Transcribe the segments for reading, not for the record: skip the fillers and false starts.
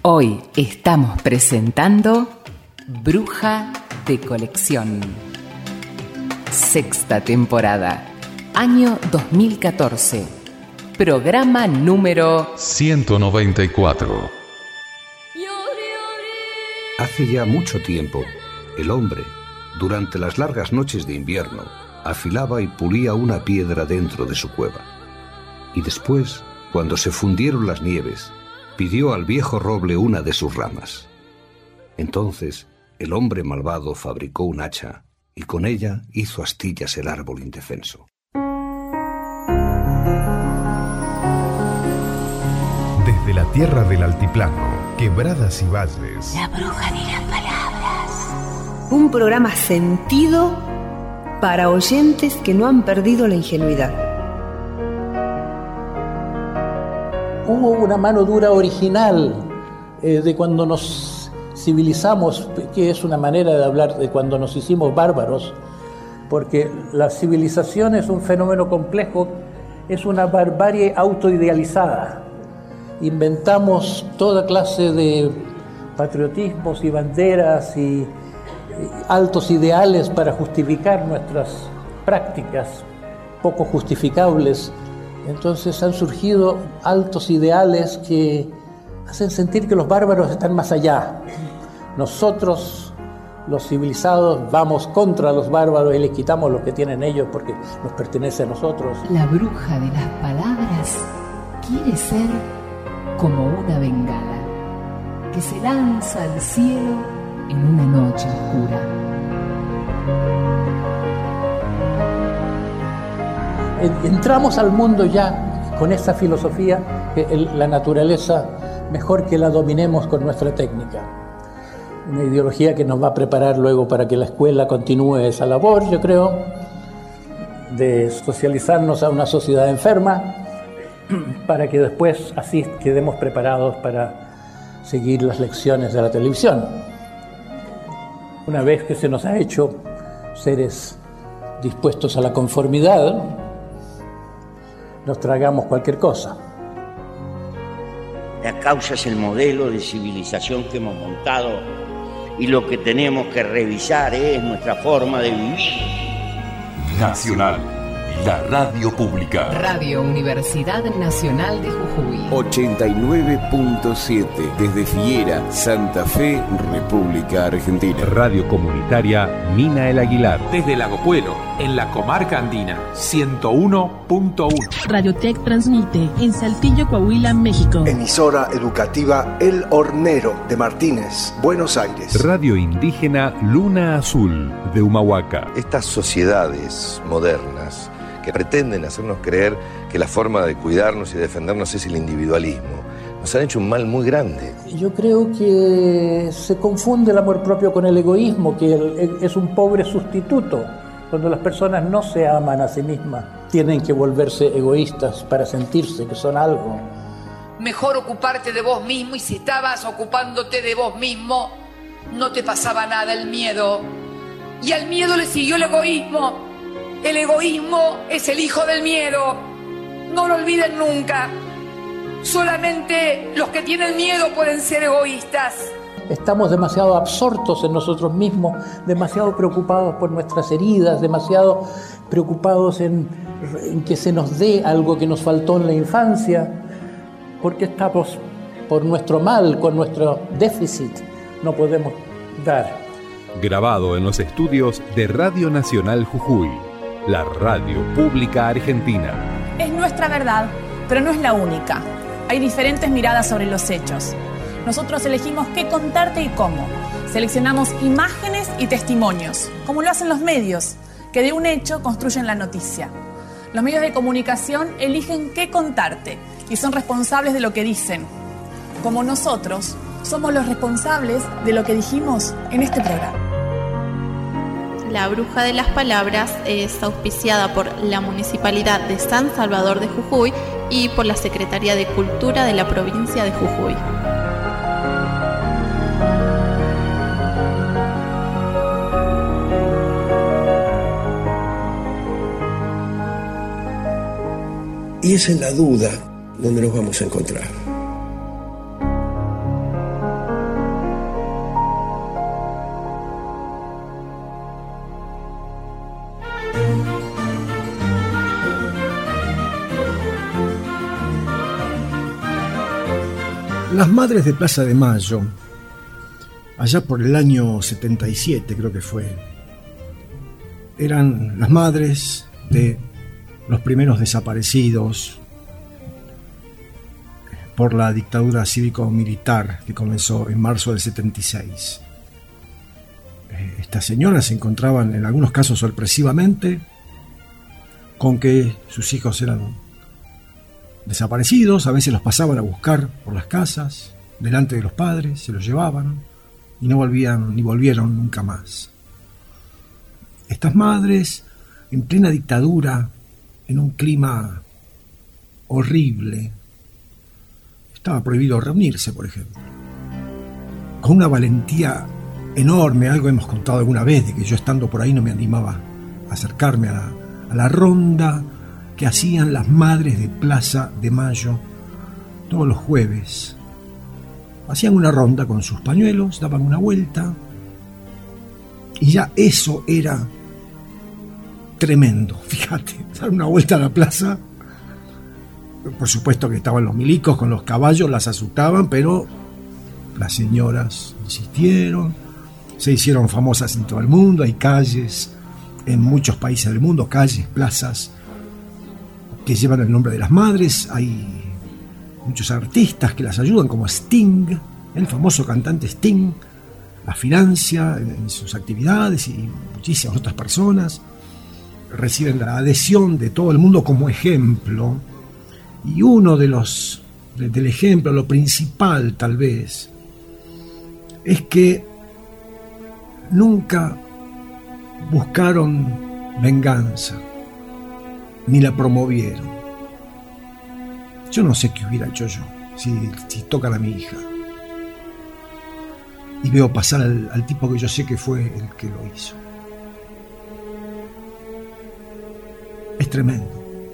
Hoy estamos presentando Bruja de Colección. Sexta temporada, año 2014. Programa número 194. Hace ya mucho tiempo, el hombre, durante las largas noches de invierno, afilaba y pulía una piedra dentro de su cueva. Y después, cuando se fundieron las nieves, pidió al viejo roble una de sus ramas. Entonces, el hombre malvado fabricó un hacha y con ella hizo astillas el árbol indefenso. Desde la tierra del altiplano, quebradas y valles. La bruja de las palabras. Un programa sentido para oyentes que no han perdido la ingenuidad. Hubo una mano dura original de cuando nos civilizamos, que es una manera de hablar de cuando nos hicimos bárbaros, porque la civilización es un fenómeno complejo, es una barbarie autoidealizada. Inventamos toda clase de patriotismos y banderas y altos ideales para justificar nuestras prácticas poco justificables. Entonces han surgido altos ideales que hacen sentir que los bárbaros están más allá. Nosotros, los civilizados, vamos contra los bárbaros y les quitamos lo que tienen ellos porque nos pertenece a nosotros. La bruja de las palabras quiere ser como una bengala que se lanza al cielo en una noche oscura. Entramos al mundo ya con esa filosofía que la naturaleza mejor que la dominemos con nuestra técnica. Una ideología que nos va a preparar luego para que la escuela continúe esa labor, yo creo, de socializarnos a una sociedad enferma, para que después así quedemos preparados para seguir las lecciones de la televisión. Una vez que se nos ha hecho seres dispuestos a la conformidad, nos tragamos cualquier cosa. La causa es el modelo de civilización que hemos montado y lo que tenemos que revisar es nuestra forma de vivir. Nacional, la radio pública. Radio Universidad Nacional de Jujuy. 89.7 desde Figuera, Santa Fe, República Argentina. Radio Comunitaria Mina El Aguilar. Desde Lago Puelo, en la comarca andina, 101.1. Radiotech transmite en Saltillo, Coahuila, México. Emisora educativa El Hornero de Martínez, Buenos Aires. Radio indígena Luna Azul de Humahuaca. Estas sociedades modernas que pretenden hacernos creer que la forma de cuidarnos y defendernos es el individualismo, nos han hecho un mal muy grande. Yo creo que se confunde el amor propio con el egoísmo, que es un pobre sustituto. Cuando las personas no se aman a sí mismas, tienen que volverse egoístas para sentirse que son algo. Mejor ocuparte de vos mismo, y si estabas ocupándote de vos mismo, no te pasaba nada el miedo. Y al miedo le siguió el egoísmo. El egoísmo es el hijo del miedo. No lo olviden nunca. Solamente los que tienen miedo pueden ser egoístas. Estamos demasiado absortos en nosotros mismos, demasiado preocupados por nuestras heridas, demasiado preocupados en que se nos dé algo que nos faltó en la infancia, porque estamos por nuestro mal, con nuestro déficit, no podemos dar. Grabado en los estudios de Radio Nacional Jujuy, la radio pública argentina. Es nuestra verdad, pero no es la única. Hay diferentes miradas sobre los hechos. Nosotros elegimos qué contarte y cómo. Seleccionamos imágenes y testimonios, como lo hacen los medios, que de un hecho construyen la noticia. Los medios de comunicación eligen qué contarte y son responsables de lo que dicen. Como nosotros, somos los responsables de lo que dijimos en este programa. La Bruja de las Palabras es auspiciada por la Municipalidad de San Salvador de Jujuy y por la Secretaría de Cultura de la provincia de Jujuy. Y es en la duda donde nos vamos a encontrar. Las madres de Plaza de Mayo, allá por el año 77 creo que fue, eran las madres de los primeros desaparecidos por la dictadura cívico-militar que comenzó en marzo del 76. Estas señoras se encontraban en algunos casos sorpresivamente con que sus hijos eran desaparecidos, a veces los pasaban a buscar por las casas, delante de los padres, se los llevaban y no volvían ni volvieron nunca más. Estas madres, en plena dictadura, en un clima horrible, estaba prohibido reunirse, por ejemplo, con una valentía enorme. Algo hemos contado alguna vez, de que yo estando por ahí no me animaba a acercarme a la ronda que hacían las madres de Plaza de Mayo todos los jueves. Hacían una ronda con sus pañuelos, daban una vuelta y ya eso era tremendo. Fíjate, dar una vuelta a la plaza. Por supuesto que estaban los milicos con los caballos, las asustaban, pero las señoras insistieron, se hicieron famosas en todo el mundo. Hay calles en muchos países del mundo, calles, plazas que llevan el nombre de las madres. Hay muchos artistas que las ayudan, como Sting, el famoso cantante Sting, la financia en sus actividades, y muchísimas otras personas reciben la adhesión de todo el mundo como ejemplo. Y uno del ejemplo, lo principal tal vez, es que nunca buscaron venganza, ni la promovieron. Yo no sé qué hubiera hecho yo si tocan a mi hija y veo pasar al tipo que yo sé que fue el que lo hizo. Es tremendo.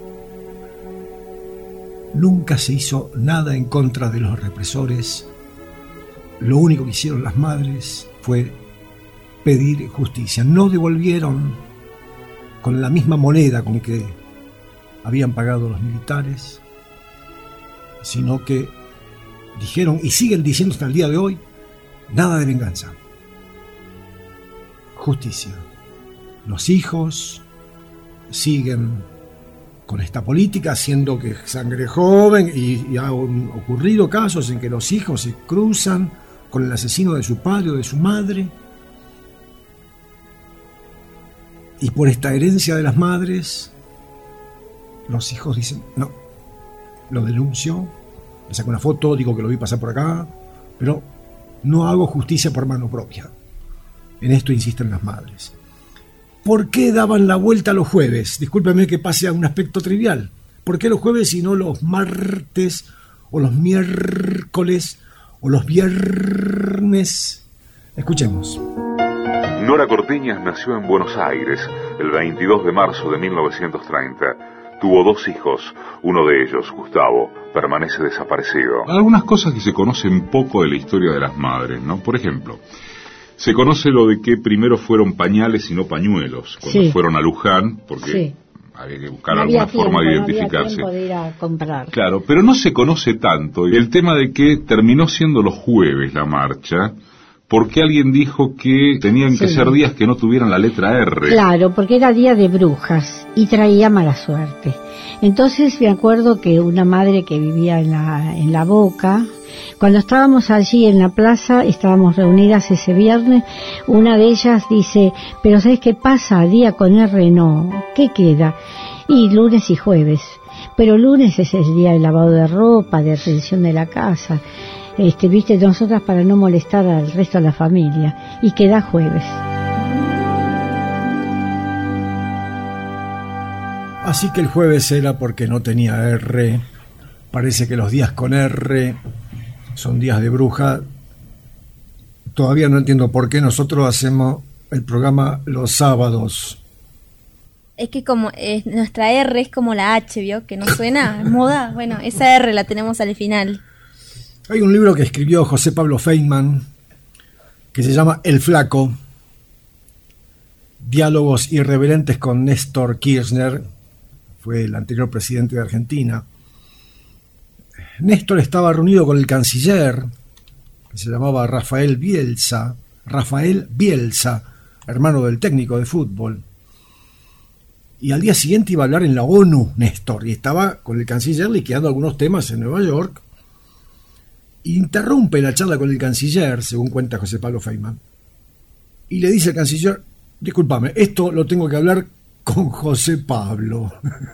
Nunca se hizo nada en contra de los represores. Lo único que hicieron las madres fue pedir justicia. No devolvieron con la misma moneda con que habían pagado los militares, sino que dijeron, y siguen diciendo hasta el día de hoy, nada de venganza, justicia. Los hijos siguen con esta política, haciendo que sangre joven, y han ocurrido casos en que los hijos se cruzan con el asesino de su padre o de su madre, y por esta herencia de las madres los hijos dicen, no, lo denuncio, le saco una foto, digo que lo vi pasar por acá, pero no hago justicia por mano propia. En esto insisten las madres. ¿Por qué daban la vuelta los jueves? Discúlpeme que pase a un aspecto trivial. ¿Por qué los jueves y no los martes o los miércoles o los viernes? Escuchemos. Nora Cortiñas nació en Buenos Aires el 22 de marzo de 1930. Tuvo 2 hijos. Uno de ellos, Gustavo, permanece desaparecido. Algunas cosas que se conocen poco de la historia de las madres, ¿no? Por ejemplo, se conoce lo de que primero fueron pañales y no pañuelos, cuando fueron a Luján, porque había que buscar alguna forma de identificarse. No había tiempo de ir a comprar. Claro, pero no se conoce tanto el tema de que terminó siendo los jueves la marcha, porque alguien dijo que tenían que ser días que no tuvieran la letra R. Claro, porque era día de brujas y traía mala suerte. Entonces me acuerdo que una madre que vivía en la Boca, cuando estábamos allí en la plaza, estábamos reunidas ese viernes, una de ellas dice, pero ¿sabes qué pasa? Día con R no, ¿qué queda? Y lunes y jueves, pero lunes es el día del lavado de ropa, de revisión de la casa, viste, nosotras para no molestar al resto de la familia, y queda jueves. Así que el jueves era porque no tenía R. Parece que los días con R son días de bruja. Todavía no entiendo por qué nosotros hacemos el programa los sábados. Es que como nuestra R es como la H, ¿vio? Que no suena, es muda. Bueno, esa R la tenemos al final. Hay un libro que escribió José Pablo Feynman que se llama El Flaco, diálogos irreverentes con Néstor Kirchner, fue el anterior presidente de Argentina. Néstor estaba reunido con el canciller, que se llamaba Rafael Bielsa, hermano del técnico de fútbol. Y al día siguiente iba a hablar en la ONU, Néstor, y estaba con el canciller liquidando algunos temas en Nueva York. Interrumpe la charla con el canciller, según cuenta José Pablo Feynman, y le dice al canciller: discúlpame, esto lo tengo que hablar con José Pablo.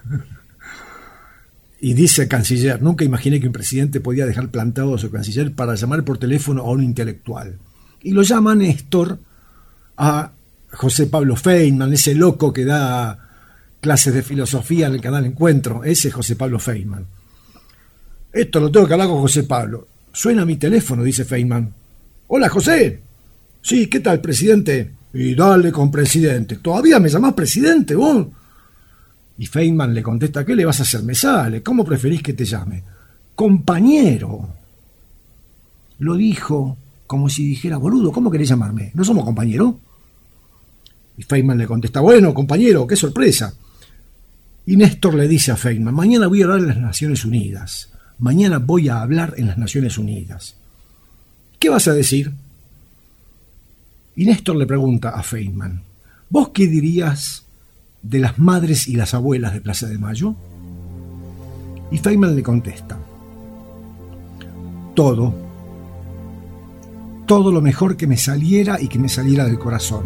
Y dice el canciller: nunca imaginé que un presidente podía dejar plantado a su canciller para llamar por teléfono a un intelectual. Y lo llama Néstor a José Pablo Feynman, ese loco que da clases de filosofía en el canal Encuentro. Ese es José Pablo Feynman. Esto lo tengo que hablar con José Pablo. Suena mi teléfono, dice Feynman. Hola, José. Sí, ¿qué tal, presidente? Y dale con presidente. ¿Todavía me llamás presidente, vos? Y Feynman le contesta: ¿qué le vas a hacer? Me sale. ¿Cómo preferís que te llame? Compañero. Lo dijo como si dijera: boludo, ¿cómo querés llamarme? ¿No somos compañeros? Y Feynman le contesta: bueno, compañero, qué sorpresa. Y Néstor le dice a Feynman: mañana voy a hablar en las Naciones Unidas. Mañana voy a hablar en las Naciones Unidas. ¿Qué vas a decir? Y Néstor le pregunta a Feynman: ¿vos qué dirías de las madres y las abuelas de Plaza de Mayo? Y Feynman le contesta: todo lo mejor que me saliera y que me saliera del corazón.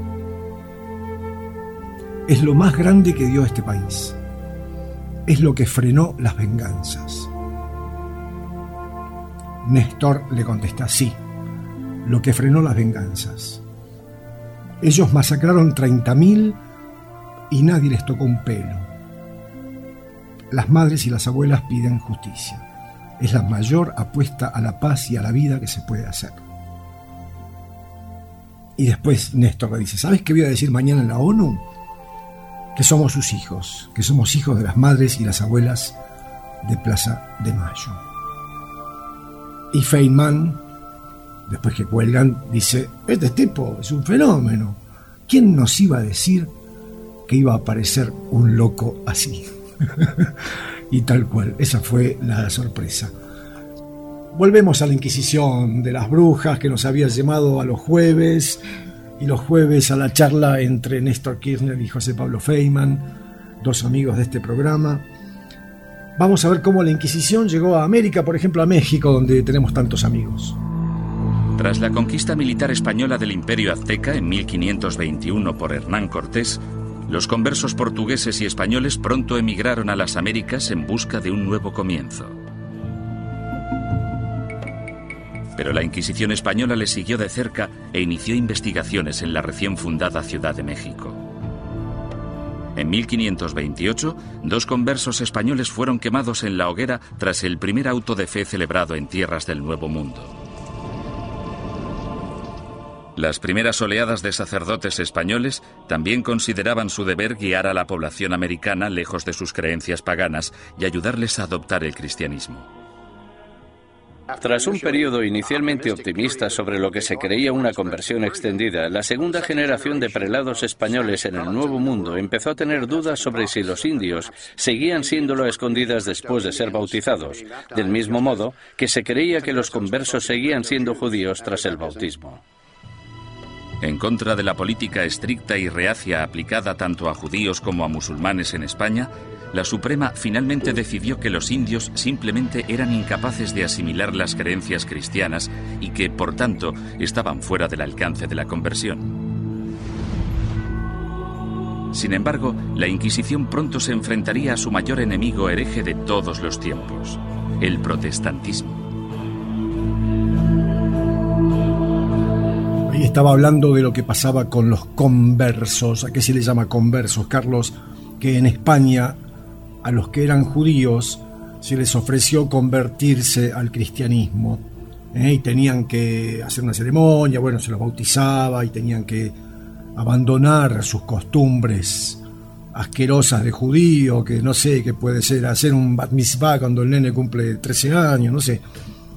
Es lo más grande que dio este país. Es lo que frenó las venganzas. Néstor le contesta: sí, lo que frenó las venganzas. Ellos masacraron 30.000 y nadie les tocó un pelo. Las madres y las abuelas piden justicia. Es la mayor apuesta a la paz y a la vida que se puede hacer. Y después Néstor le dice: ¿sabes qué voy a decir mañana en la ONU? Que somos sus hijos, que somos hijos de las madres y las abuelas de Plaza de Mayo. Y Feynman, después que cuelgan, dice: este tipo es un fenómeno. ¿Quién nos iba a decir que iba a aparecer un loco así? Y tal cual, esa fue la sorpresa. Volvemos a la Inquisición de las brujas que nos había llamado a los jueves, y los jueves a la charla entre Néstor Kirchner y José Pablo Feynman, dos amigos de este programa. Vamos a ver cómo la Inquisición llegó a América, por ejemplo a México, donde tenemos tantos amigos. Tras la conquista militar española del Imperio Azteca en 1521 por Hernán Cortés, los conversos portugueses y españoles pronto emigraron a las Américas en busca de un nuevo comienzo. Pero la Inquisición española les siguió de cerca e inició investigaciones en la recién fundada Ciudad de México. En 1528, 2 conversos españoles fueron quemados en la hoguera tras el primer auto de fe celebrado en tierras del Nuevo Mundo. Las primeras oleadas de sacerdotes españoles también consideraban su deber guiar a la población americana lejos de sus creencias paganas y ayudarles a adoptar el cristianismo. Tras un periodo inicialmente optimista sobre lo que se creía una conversión extendida, la segunda generación de prelados españoles en el Nuevo Mundo empezó a tener dudas sobre si los indios seguían siéndolo a escondidas después de ser bautizados, del mismo modo que se creía que los conversos seguían siendo judíos tras el bautismo. En contra de la política estricta y reacia aplicada tanto a judíos como a musulmanes en España, la Suprema finalmente decidió que los indios simplemente eran incapaces de asimilar las creencias cristianas y que, por tanto, estaban fuera del alcance de la conversión. Sin embargo, la Inquisición pronto se enfrentaría a su mayor enemigo hereje de todos los tiempos, el protestantismo. Ahí estaba hablando de lo que pasaba con los conversos. ¿A qué se les llama conversos, Carlos? Que en España a los que eran judíos se les ofreció convertirse al cristianismo, y tenían que hacer una ceremonia, bueno, se los bautizaba y tenían que abandonar sus costumbres asquerosas de judío, que no sé qué puede ser, hacer un bat mitzvah cuando el nene cumple 13 años, no sé.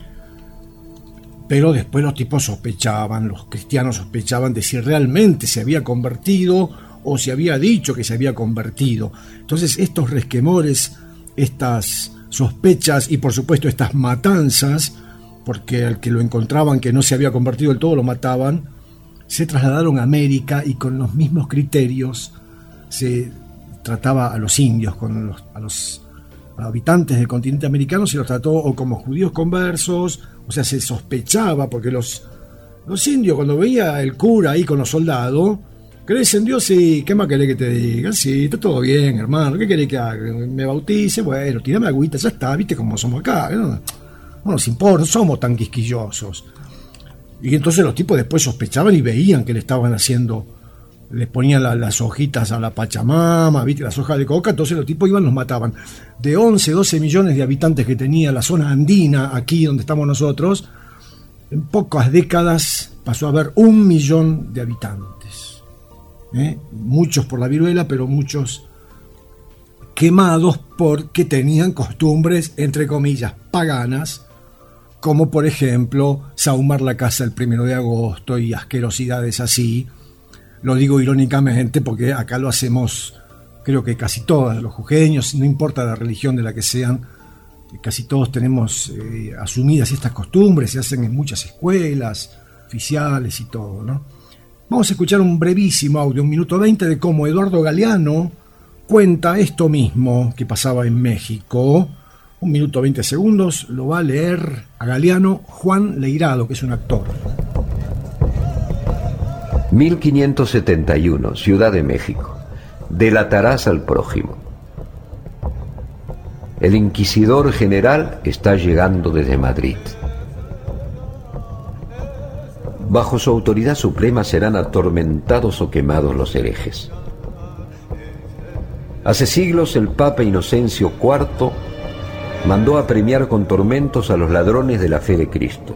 Pero después los tipos sospechaban, los cristianos sospechaban de si realmente se había convertido o se había dicho que se había convertido. Entonces estos resquemores, estas sospechas y por supuesto estas matanzas, porque al que lo encontraban que no se había convertido del todo lo mataban, se trasladaron a América y con los mismos criterios se trataba a los indios, a los habitantes del continente americano se los trató o como judíos conversos, o sea, se sospechaba, porque los indios cuando veía el cura ahí con los soldados, ¿crees en Dios? Sí. ¿Qué más querés que te diga? Sí, está todo bien, hermano. ¿Qué querés que haga? ¿Me bautice? Bueno, tirame agüita, ya está. ¿Viste cómo somos acá? No nos importa, no somos tan quisquillosos. Y entonces los tipos después sospechaban y veían que le estaban haciendo, les ponían las hojitas a la Pachamama, ¿viste? Las hojas de coca, entonces los tipos iban y los mataban. De 11, 12 millones de habitantes que tenía la zona andina, aquí donde estamos nosotros, en pocas décadas pasó a haber 1 millón de habitantes. Muchos por la viruela, pero muchos quemados porque tenían costumbres, entre comillas, paganas, como por ejemplo sahumar la casa el 1 de agosto y asquerosidades así. Lo digo irónicamente porque acá lo hacemos, creo que casi todos los jujeños, no importa la religión de la que sean, casi todos tenemos asumidas estas costumbres, se hacen en muchas escuelas oficiales y todo, ¿no? Vamos a escuchar un brevísimo audio, 1 minuto 20, de cómo Eduardo Galeano cuenta esto mismo que pasaba en México. 1 minuto 20 segundos, lo va a leer a Galeano Juan Leirado, que es un actor. 1571, Ciudad de México. Delatarás al prójimo. El inquisidor general está llegando desde Madrid. Bajo su autoridad suprema serán atormentados o quemados los herejes. Hace siglos el Papa Inocencio IV mandó a premiar con tormentos a los ladrones de la fe de Cristo.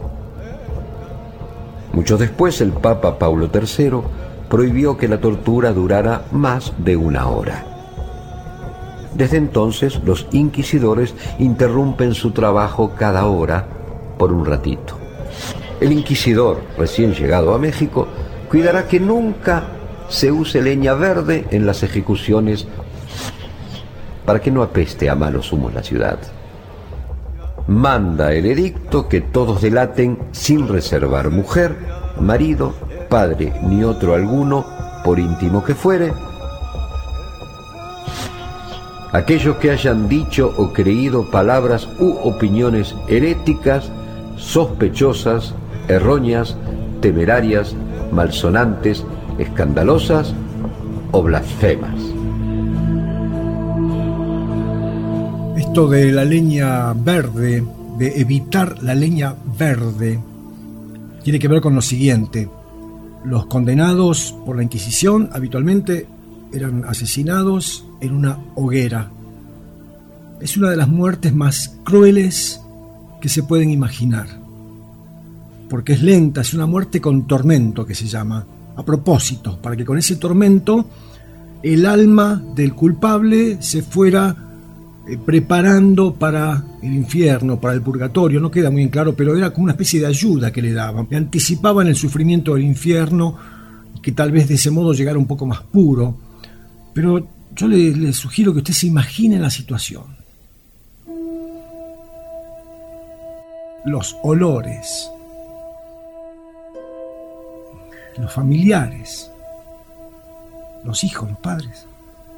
Mucho después el Papa Paulo III prohibió que la tortura durara más de 1 hora. Desde entonces los inquisidores interrumpen su trabajo cada hora por un ratito. El inquisidor, recién llegado a México, cuidará que nunca se use leña verde en las ejecuciones para que no apeste a malos humos la ciudad. Manda el edicto que todos delaten sin reservar mujer, marido, padre ni otro alguno, por íntimo que fuere. Aquellos que hayan dicho o creído palabras u opiniones heréticas, sospechosas, erróneas, temerarias, malsonantes, escandalosas o blasfemas. Esto de la leña verde, de evitar la leña verde, tiene que ver con lo siguiente. Los condenados por la Inquisición habitualmente eran asesinados en una hoguera. Es una de las muertes más crueles que se pueden imaginar, porque es lenta, es una muerte con tormento que se llama, a propósito, para que con ese tormento el alma del culpable se fuera preparando para el infierno, para el purgatorio. No queda muy en claro, pero era como una especie de ayuda que le daban, le anticipaban el sufrimiento del infierno, que tal vez de ese modo llegara un poco más puro. Pero yo le sugiero que usted se imagine la situación. Los olores, los familiares, los hijos, los padres.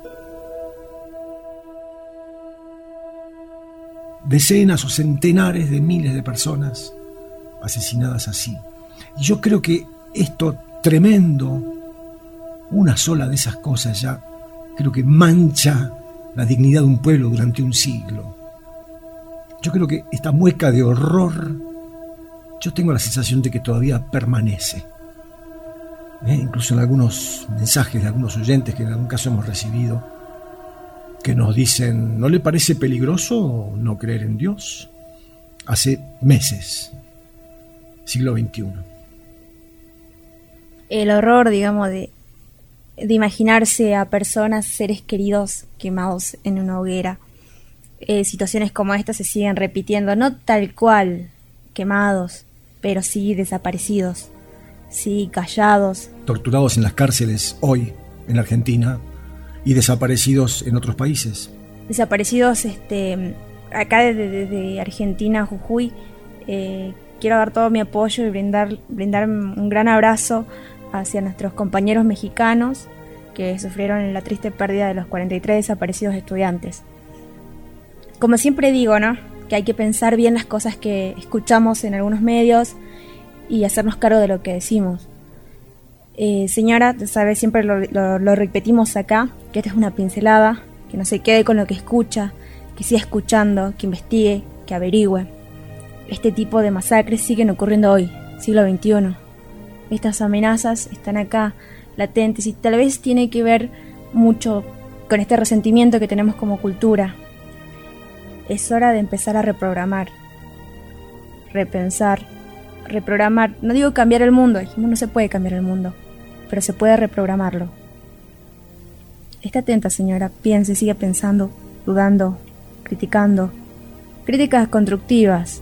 Decenas o centenares de miles de personas asesinadas así. Y yo creo que esto tremendo, una sola de esas cosas ya, creo que mancha la dignidad de un pueblo durante un siglo. Yo creo que esta mueca de horror, yo tengo la sensación de que todavía permanece. Incluso en algunos mensajes de algunos oyentes que en algún caso hemos recibido, que nos dicen, ¿no le parece peligroso no creer en Dios? Hace meses, siglo XXI. El horror, digamos, de imaginarse a personas, seres queridos quemados en una hoguera. Situaciones como esta se siguen repitiendo, no tal cual quemados, pero sí desaparecidos, sí callados. Torturados en las cárceles hoy en Argentina y desaparecidos en otros países. Desaparecidos acá desde Argentina, Jujuy, quiero dar todo mi apoyo y brindar un gran abrazo hacia nuestros compañeros mexicanos que sufrieron la triste pérdida de los 43 desaparecidos estudiantes. Como siempre digo, ¿no?, que hay que pensar bien las cosas que escuchamos en algunos medios y hacernos cargo de lo que decimos. Señora, sabes, siempre lo repetimos acá, que esta es una pincelada, que no se quede con lo que escucha, que siga escuchando, que investigue, que averigüe. Este tipo de masacres siguen ocurriendo hoy, siglo XXI. Estas amenazas están acá, latentes, y tal vez tiene que ver mucho con este resentimiento que tenemos como cultura. Es hora de empezar a reprogramar, repensar, reprogramar. No digo cambiar el mundo, no se puede cambiar el mundo, pero se puede reprogramarlo. Esté atenta, señora, piense, sigue pensando, dudando, criticando, críticas constructivas,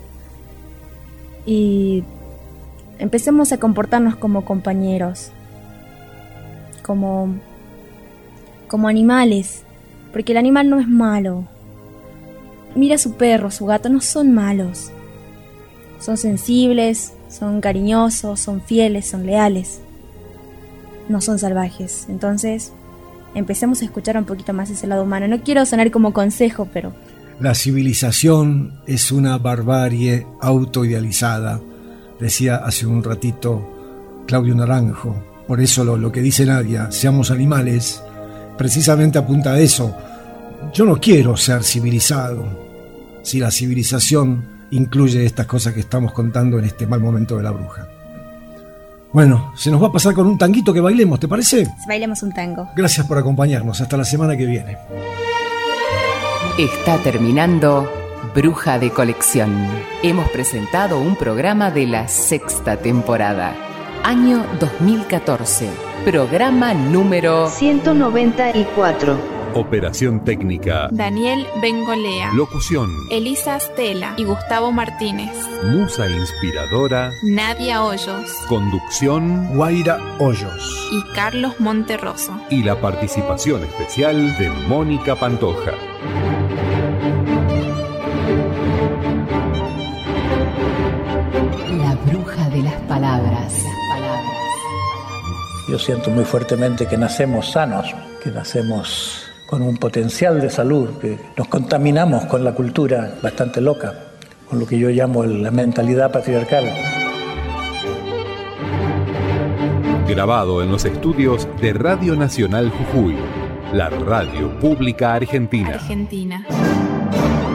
y empecemos a comportarnos como compañeros, como animales, porque el animal no es malo. Mira a su perro, su gato, no son malos. Son sensibles, son cariñosos, son fieles, son leales. No son salvajes. Entonces, empecemos a escuchar un poquito más ese lado humano. No quiero sonar como consejo, pero... La civilización es una barbarie autoidealizada, decía hace un ratito Claudio Naranjo. Por eso lo que dice Nadia, seamos animales, precisamente apunta a eso. Yo no quiero ser civilizado, si la civilización incluye estas cosas que estamos contando en este mal momento de la bruja. Bueno, se nos va a pasar con un tanguito que bailemos, ¿te parece? Bailemos un tango. Gracias por acompañarnos, hasta la semana que viene. Está terminando Bruja de Colección. Hemos presentado un programa de la 6ª temporada, año 2014, programa número 194. Operación técnica: Daniel Bengolea. Locución: Elisa Stella y Gustavo Martínez. Musa inspiradora: Nadia Hoyos. Conducción: Guaira Hoyos y Carlos Monterroso. Y la participación especial de Mónica Pantoja. La bruja de las palabras. Yo siento muy fuertemente que nacemos sanos, que nacemos con un potencial de salud, que nos contaminamos con la cultura bastante loca, con lo que yo llamo la mentalidad patriarcal. Grabado en los estudios de Radio Nacional Jujuy, la radio pública argentina. Argentina.